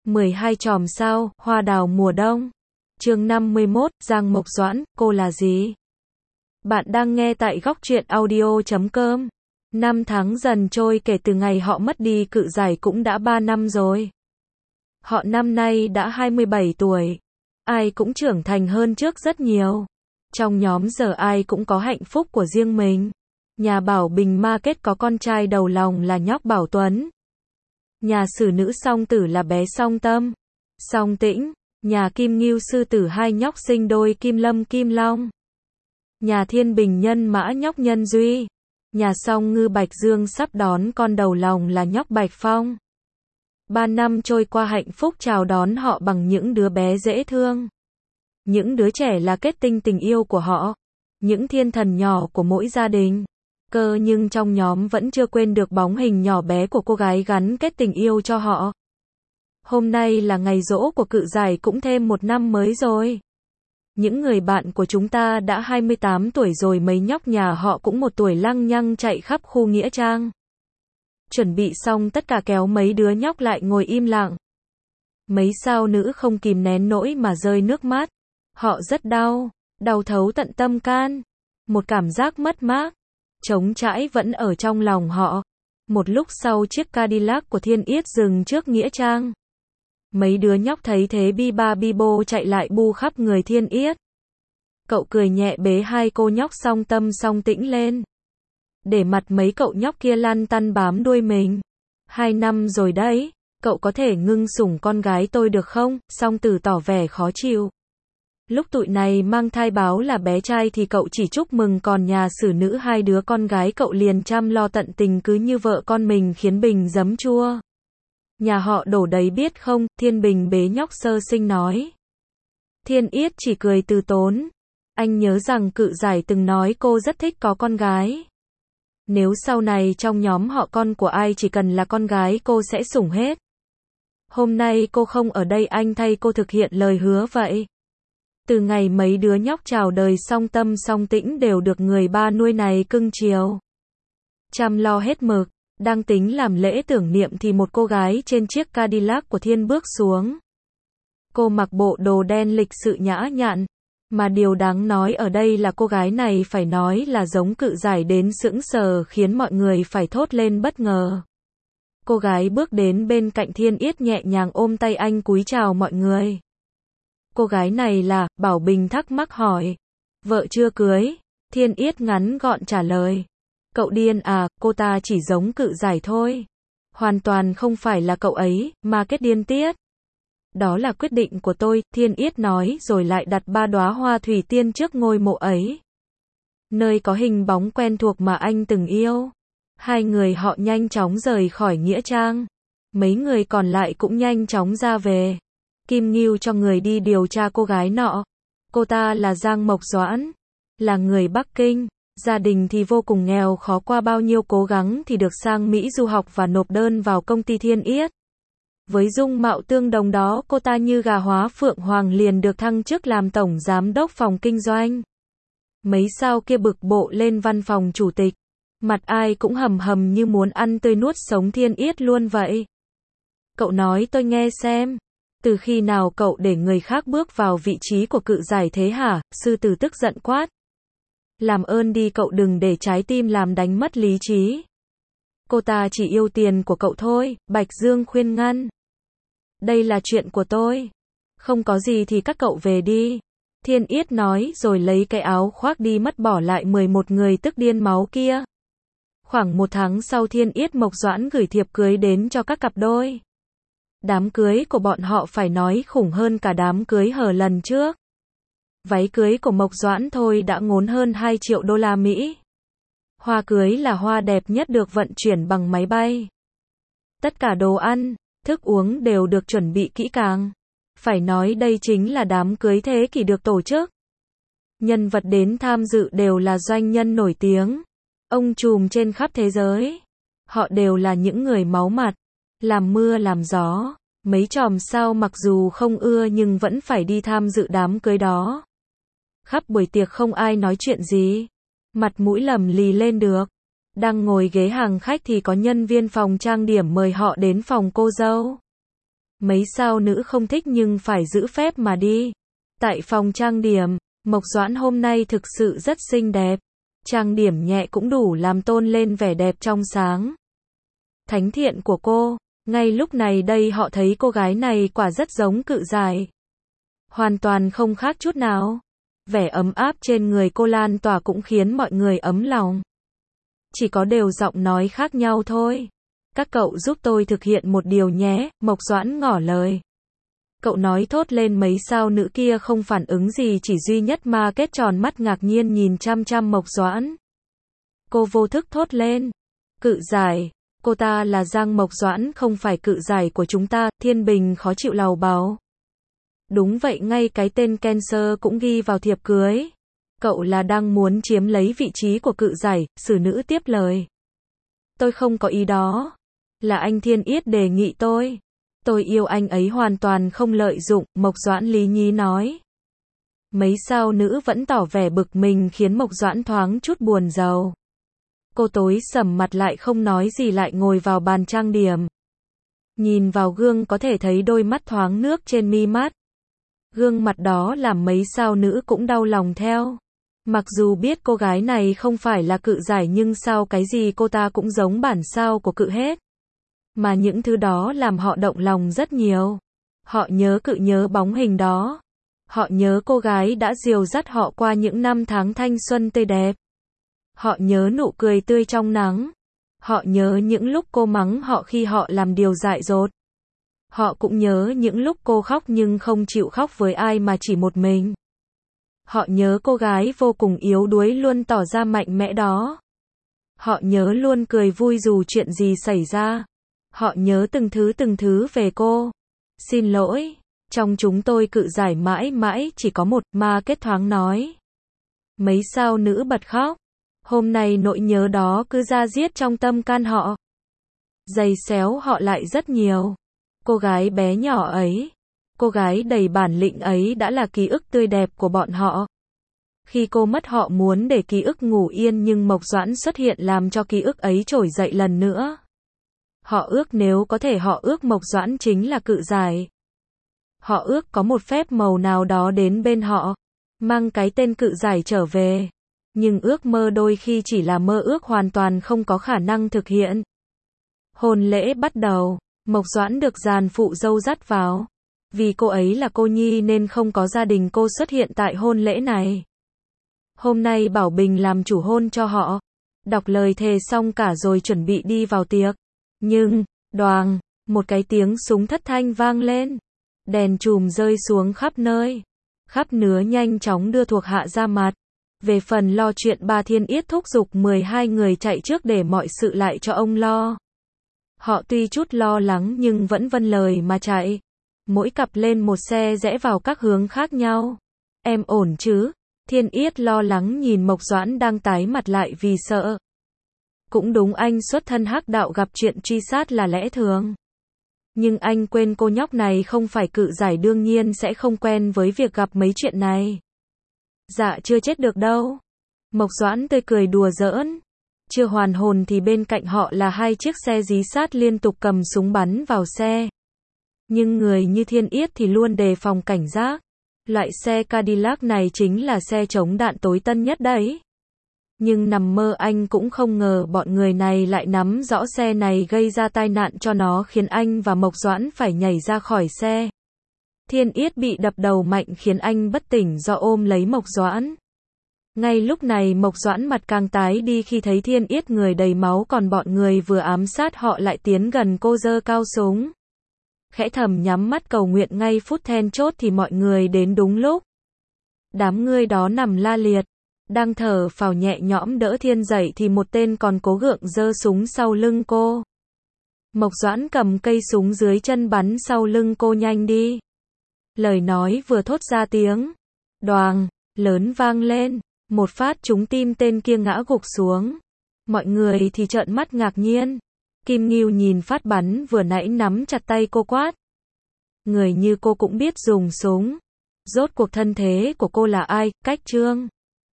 12 chòm sao, hoa đào mùa đông. Chương 51, Giang Mộc Doãn, cô là gì? Bạn đang nghe tại góc truyện audio.com. 5 tháng dần trôi kể từ ngày họ mất đi Cự Giải cũng đã 3 năm rồi. Họ năm nay đã 27 tuổi. Ai cũng trưởng thành hơn trước rất nhiều. Trong nhóm giờ ai cũng có hạnh phúc của riêng mình. Nhà Bảo Bình Market có con trai đầu lòng là nhóc Bảo Tuấn. Nhà Sử Nữ Song Tử là bé Song Tâm, Song Tĩnh. Nhà Kim Ngưu Sư Tử hai nhóc sinh đôi Kim Lâm Kim Long. Nhà Thiên Bình Nhân Mã nhóc Nhân Duy. Nhà Song Ngư Bạch Dương sắp đón con đầu lòng là nhóc Bạch Phong. 3 năm trôi qua hạnh phúc chào đón họ bằng những đứa bé dễ thương. Những đứa trẻ là kết tinh tình yêu của họ. Những thiên thần nhỏ của mỗi gia đình. Nhưng trong nhóm vẫn chưa quên được bóng hình nhỏ bé của cô gái gắn kết tình yêu cho họ. Hôm nay là ngày giỗ của Cự Giải cũng thêm 1 năm mới rồi. Những người bạn của chúng ta đã 28 tuổi rồi, mấy nhóc nhà họ cũng 1 tuổi lăng nhăng chạy khắp khu nghĩa trang. Chuẩn bị xong tất cả kéo mấy đứa nhóc lại ngồi im lặng. Mấy sao nữ không kìm nén nỗi mà rơi nước mắt. Họ rất đau, đau thấu tận tâm can. Một cảm giác mất mát, trống trải vẫn ở trong lòng họ. Một lúc sau chiếc Cadillac của Thiên Yết dừng trước nghĩa trang. Mấy đứa nhóc thấy thế bi ba bi bô chạy lại bu khắp người Thiên Yết. Cậu cười nhẹ bế hai cô nhóc Song Tâm Song Tĩnh lên. Để mặt mấy cậu nhóc kia lăn tăn bám đuôi mình. 2 năm rồi đấy, cậu có thể ngưng sủng con gái tôi được không? Song Tử tỏ vẻ khó chịu. Lúc tụi này mang thai báo là bé trai thì cậu chỉ chúc mừng, còn nhà Sử Nữ hai đứa con gái cậu liền chăm lo tận tình cứ như vợ con mình, khiến Bình giấm chua. Nhà họ đổ đấy biết không? Thiên Bình bế nhóc sơ sinh nói. Thiên Yết chỉ cười từ tốn. Anh nhớ rằng Cự Giải từng nói cô rất thích có con gái. Nếu sau này trong nhóm họ con của ai chỉ cần là con gái cô sẽ sủng hết. Hôm nay cô không ở đây, anh thay cô thực hiện lời hứa vậy. Từ ngày mấy đứa nhóc chào đời, Song Tâm Song Tĩnh đều được người ba nuôi này cưng chiều, chăm lo hết mực. Đang tính làm lễ tưởng niệm thì một cô gái trên chiếc Cadillac của Thiên bước xuống. Cô mặc bộ đồ đen lịch sự nhã nhặn. Mà điều đáng nói ở đây là cô gái này phải nói là giống Cự Giải đến sững sờ, khiến mọi người phải thốt lên bất ngờ. Cô gái bước đến bên cạnh Thiên Yết nhẹ nhàng ôm tay anh cúi chào mọi người. Cô gái này là, Bảo Bình thắc mắc hỏi. Vợ chưa cưới? Thiên Yết ngắn gọn trả lời. Cậu điên à, cô ta chỉ giống Cự Giải thôi. Hoàn toàn không phải là cậu ấy, mà kết điên tiết. Đó là quyết định của tôi, Thiên Yết nói rồi lại đặt 3 đóa hoa thủy tiên trước ngôi mộ ấy. Nơi có hình bóng quen thuộc mà anh từng yêu. Hai người họ nhanh chóng rời khỏi nghĩa trang. Mấy người còn lại cũng nhanh chóng ra về. Kim Ngưu cho người đi điều tra cô gái nọ. Cô ta là Giang Mộc Doãn, là người Bắc Kinh. Gia đình thì vô cùng nghèo khó, qua bao nhiêu cố gắng thì được sang Mỹ du học và nộp đơn vào công ty Thiên Yết. Với dung mạo tương đồng đó, cô ta như gà hóa phượng hoàng liền được thăng chức làm tổng giám đốc phòng kinh doanh. Mấy sao kia bực bội lên văn phòng chủ tịch. Mặt ai cũng hầm hầm như muốn ăn tươi nuốt sống Thiên Yết luôn vậy. Cậu nói tôi nghe xem. Từ khi nào cậu để người khác bước vào vị trí của Cự Giải thế hả? Sư Tử tức giận quát. Làm ơn đi, cậu đừng để trái tim làm đánh mất lý trí. Cô ta chỉ yêu tiền của cậu thôi, Bạch Dương khuyên ngăn. Đây là chuyện của tôi. Không có gì thì các cậu về đi. Thiên Yết nói rồi lấy cái áo khoác đi mất, bỏ lại 11 người tức điên máu kia. Khoảng 1 tháng sau, Thiên Yết Mộc Doãn gửi thiệp cưới đến cho các cặp đôi. Đám cưới của bọn họ phải nói khủng hơn cả đám cưới hở lần trước. Váy cưới của Mộc Doãn thôi đã ngốn hơn 2 triệu đô la Mỹ. Hoa cưới là hoa đẹp nhất được vận chuyển bằng máy bay. Tất cả đồ ăn, thức uống đều được chuẩn bị kỹ càng. Phải nói đây chính là đám cưới thế kỷ được tổ chức. Nhân vật đến tham dự đều là doanh nhân nổi tiếng, ông trùm trên khắp thế giới. Họ đều là những người máu mặt, làm mưa làm gió. Mấy chòm sao mặc dù không ưa nhưng vẫn phải đi tham dự đám cưới đó. Khắp buổi tiệc không ai nói chuyện gì, mặt mũi lầm lì lên được. Đang ngồi ghế hàng khách thì có nhân viên phòng trang điểm mời họ đến phòng cô dâu. Mấy sao nữ không thích nhưng phải giữ phép mà đi. Tại phòng trang điểm, Mộc Doãn hôm nay thực sự rất xinh đẹp. Trang điểm nhẹ cũng đủ làm tôn lên vẻ đẹp trong sáng. Thánh thiện của cô. Ngay lúc này đây họ thấy cô gái này quả rất giống Cự Giải. Hoàn toàn không khác chút nào. Vẻ ấm áp trên người cô lan tỏa cũng khiến mọi người ấm lòng. Chỉ có đều giọng nói khác nhau thôi. Các cậu giúp tôi thực hiện một điều nhé, Mộc Doãn ngỏ lời. Cậu nói thốt lên, mấy sao nữ kia không phản ứng gì, chỉ duy nhất Ma Kết tròn mắt ngạc nhiên nhìn chăm chăm Mộc Doãn. Cô vô thức thốt lên. Cự Giải, cô ta là Giang Mộc Doãn, không phải Cự Giải của chúng ta, Thiên Bình khó chịu lầu bầu. Đúng vậy, ngay cái tên Cancer cũng ghi vào thiệp cưới. Cậu là đang muốn chiếm lấy vị trí của Cự Giải, xử nữ tiếp lời. Tôi không có ý đó. Là anh Thiên Yết đề nghị tôi. Tôi yêu anh ấy hoàn toàn không lợi dụng, Mộc Doãn lý nhí nói. Mấy sao nữ vẫn tỏ vẻ bực mình khiến Mộc Doãn thoáng chút buồn rầu. Cô tối sầm mặt lại không nói gì, lại ngồi vào bàn trang điểm. Nhìn vào gương có thể thấy đôi mắt thoáng nước trên mi mắt. Gương mặt đó làm mấy sao nữ cũng đau lòng theo. Mặc dù biết cô gái này không phải là Cự Giải nhưng sao cái gì cô ta cũng giống bản sao của Cự hết. Mà những thứ đó làm họ động lòng rất nhiều. Họ nhớ Cự, nhớ bóng hình đó. Họ nhớ cô gái đã dìu dắt họ qua những năm tháng thanh xuân tươi đẹp. Họ nhớ nụ cười tươi trong nắng. Họ nhớ những lúc cô mắng họ khi họ làm điều dại dột. Họ cũng nhớ những lúc cô khóc nhưng không chịu khóc với ai mà chỉ một mình. Họ nhớ cô gái vô cùng yếu đuối luôn tỏ ra mạnh mẽ đó. Họ nhớ luôn cười vui dù chuyện gì xảy ra. Họ nhớ từng thứ về cô. Xin lỗi, trong chúng tôi Cự Giải mãi mãi chỉ có một, Ma Kết thoáng nói. Mấy sao nữ bật khóc. Hôm nay nỗi nhớ đó cứ ra diết trong tâm can họ. Giày xéo họ lại rất nhiều. Cô gái bé nhỏ ấy, cô gái đầy bản lĩnh ấy đã là ký ức tươi đẹp của bọn họ. Khi cô mất họ muốn để ký ức ngủ yên nhưng Mộc Doãn xuất hiện làm cho ký ức ấy trỗi dậy lần nữa. Họ ước nếu có thể họ ước Mộc Doãn chính là Cự Giải. Họ ước có một phép màu nào đó đến bên họ, mang cái tên Cự Giải trở về. Nhưng ước mơ đôi khi chỉ là mơ ước, hoàn toàn không có khả năng thực hiện. Hôn lễ bắt đầu, Mộc Doãn được dàn phụ dâu dắt vào. Vì cô ấy là cô nhi nên không có gia đình cô xuất hiện tại hôn lễ này. Hôm nay Bảo Bình làm chủ hôn cho họ. Đọc lời thề xong cả rồi chuẩn bị đi vào tiệc. Nhưng, đoàng, một cái tiếng súng thất thanh vang lên. Đèn chùm rơi xuống khắp nơi. Khắp nứa nhanh chóng đưa thuộc hạ ra mặt. Về phần lo chuyện, Ba Thiên Yết thúc giục 12 người chạy trước để mọi sự lại cho ông lo. Họ tuy chút lo lắng nhưng vẫn vâng lời mà chạy. Mỗi cặp lên một xe rẽ vào các hướng khác nhau. Em ổn chứ? Thiên Yết lo lắng nhìn Mộc Doãn đang tái mặt lại vì sợ. Cũng đúng, anh xuất thân hắc đạo, gặp chuyện truy sát là lẽ thường. Nhưng anh quên cô nhóc này không phải Cự Giải, đương nhiên sẽ không quen với việc gặp mấy chuyện này. Dạ chưa chết được đâu. Mộc Doãn tươi cười đùa giỡn. Chưa hoàn hồn thì bên cạnh họ là 2 chiếc xe dí sát liên tục cầm súng bắn vào xe. Nhưng người như Thiên Yết thì luôn đề phòng cảnh giác. Loại xe Cadillac này chính là xe chống đạn tối tân nhất đấy. Nhưng nằm mơ anh cũng không ngờ bọn người này lại nắm rõ xe này gây ra tai nạn cho nó, khiến anh và Mộc Doãn phải nhảy ra khỏi xe. Thiên Yết bị đập đầu mạnh khiến anh bất tỉnh do ôm lấy Mộc Doãn. Ngay lúc này Mộc Doãn mặt càng tái đi khi thấy Thiên Yết người đầy máu, còn bọn người vừa ám sát họ lại tiến gần cô giơ cao súng. Khẽ thầm nhắm mắt cầu nguyện, ngay phút then chốt thì mọi người đến đúng lúc. Đám người đó nằm la liệt, đang thở phào nhẹ nhõm đỡ Thiên dậy thì một tên còn cố gượng giơ súng sau lưng cô. Mộc Doãn cầm cây súng dưới chân bắn sau lưng cô, nhanh đi. Lời nói vừa thốt ra tiếng đoàng lớn vang lên, một phát trúng tim tên kia ngã gục xuống. Mọi người thì trợn mắt ngạc nhiên. Kim Ngưu nhìn phát bắn vừa nãy nắm chặt tay cô quát. Người như cô cũng biết dùng súng. Rốt cuộc thân thế của cô là ai? Cách Trương.